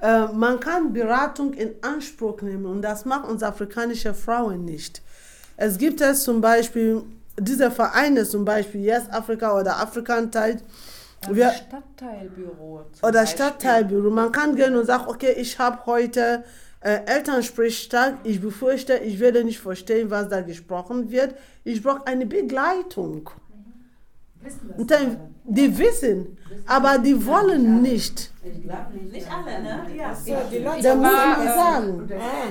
Man kann Beratung in Anspruch nehmen und das machen unsere afrikanische Frauen nicht. Es gibt zum Beispiel diese Vereine, zum Beispiel Yes Africa oder African-Tide. Stadtteilbüro. Oder Stadtteilbüro. Man kann gehen und sagen, okay, ich habe heute Elternsprechtag, ich befürchte, ich werde nicht verstehen, was da gesprochen wird. Ich brauche eine Begleitung. Und dann, die wissen, aber die wollen nicht. Nicht alle, ne? Ja. So, da muss man sagen.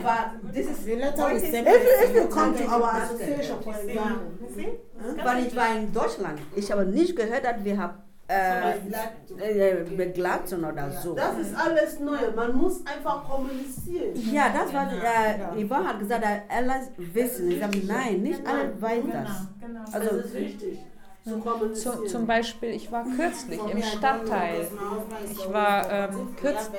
If you come to our association, for example. Weil ich war in Deutschland. Ich habe nicht gehört, dass wir haben Begleitung oder so. Das ist alles neu. Man muss einfach kommunizieren. Ja, das war, Yvonne hat gesagt, alle wissen. Ich sage, nein, nicht alle weiß das. Genau. Also, Das ist wichtig. Zum Beispiel, ich war kürzlich im Stadtteil. Ich war kürzlich.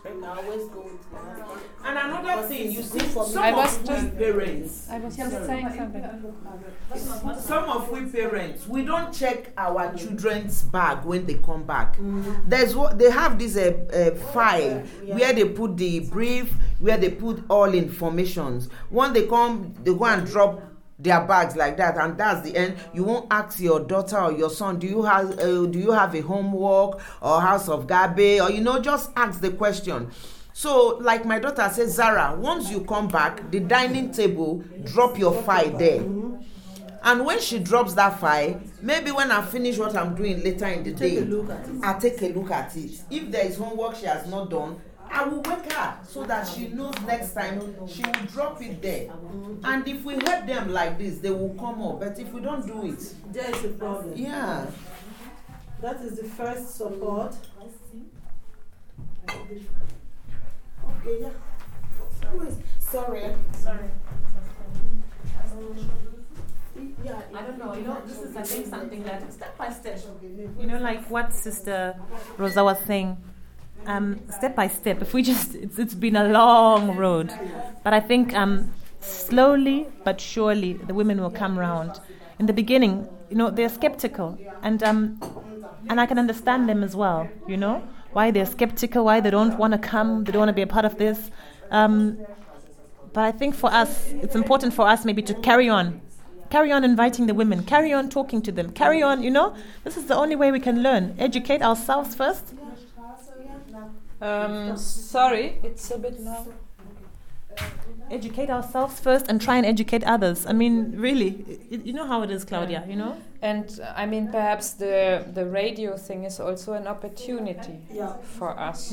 And another thing, you see, I was just parents, saying something. some of we parents, we don't check our children's bag when they come back. They have this file where they put the brief, where they put all informations. When they come, they go and drop their bags like that, and that's the end. You won't ask your daughter or your son, do you have a homework or house of gabe, or just ask the question. So like my daughter says, Zara, once you come back, the dining table, drop your file there. And when she drops that file, maybe when I finish what I'm doing later in the day, I'll take a look at it. If there is homework she has not done, I will wake her so that she knows next time she will drop it there. And if we help them like this, they will come up. But if we don't do it, There is a problem. yeah. That is the first support. Okay, yeah. Sorry. Yeah, I don't know, this is, I think, something that step by step. Like what Sister Rosa was saying, step by step. If we it's been a long road. But I think slowly but surely the women will come round. In the beginning, they're skeptical. And I can understand them as well, why they're skeptical, why they don't want to come, they don't want to be a part of this. But I think for us, it's important for us maybe to carry on inviting the women, carry on talking to them, carry on, this is the only way we can learn. Educate ourselves first. Sorry, it's a bit loud. Educate ourselves first and try and educate others. I mean, really, you know how it is, Claudia, And I mean, perhaps the radio thing is also an opportunity for us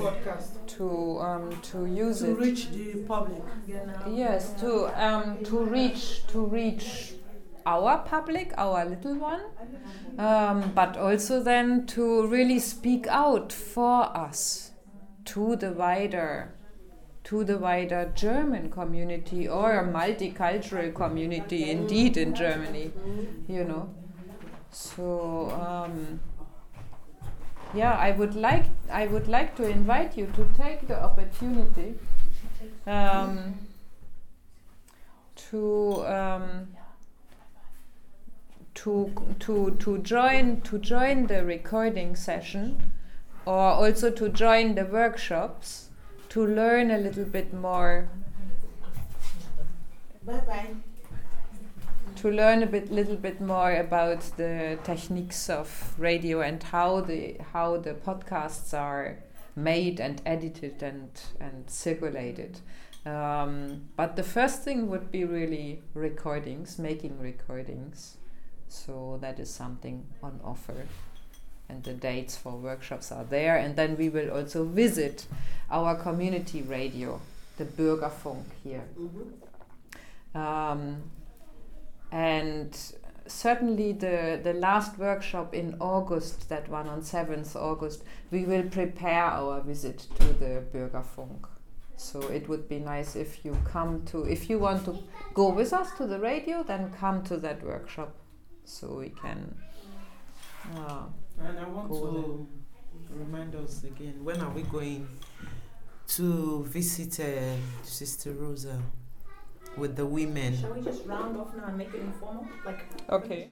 to use to it. reach the public. Yes, to reach our public, our little one, but also then to really speak out for us to the wider German community or a multicultural community indeed in Germany, So I would like to invite you to take the opportunity to join the recording session, or also to join the workshops, to learn a little bit more. Bye-bye. To learn little bit more about the techniques of radio and how the podcasts are made and edited and circulated. But the first thing would be really making recordings. So that is something on offer. And the dates for workshops are there. And then we will also visit our community radio, the Bürgerfunk here. And certainly the last workshop in August, that one on 7th August, we will prepare our visit to the Bürgerfunk. So it would be nice if you want to go with us to the radio, then come to that workshop so we can And I want to remind us again, when are we going to visit Sister Rosa with the women? Shall we just round off now and make it informal? Okay.